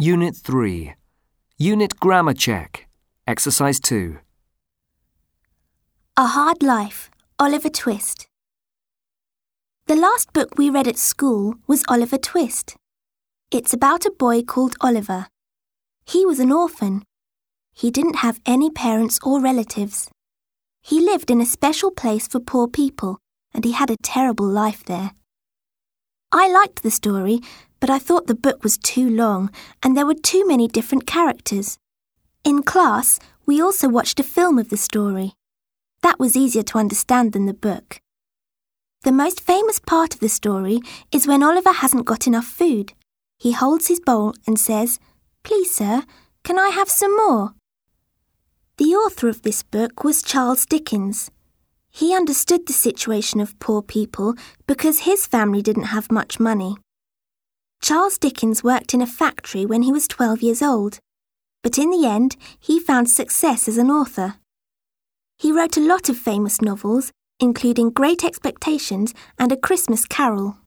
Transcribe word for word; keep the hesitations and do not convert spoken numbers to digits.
Unit three. Unit Grammar Check. Exercise two. A Hard Life, Oliver Twist. The last book we read at school was Oliver Twist. It's about a boy called Oliver. He was an orphan. He didn't have any parents or relatives. He lived in a special place for poor people, and he had a terrible life there. I liked the story, but I thought the book was too long and there were too many different characters. In class, we also watched a film of the story. That was easier to understand than the book. The most famous part of the story is when Oliver hasn't got enough food. He holds his bowl and says, "Please, sir, can I have some more?" The author of this book was Charles Dickens. He understood the situation of poor people because his family didn't have much money. Charles Dickens worked in a factory when he was twelve years old, but in the end, he found success as an author. He wrote a lot of famous novels, including Great Expectations and A Christmas Carol.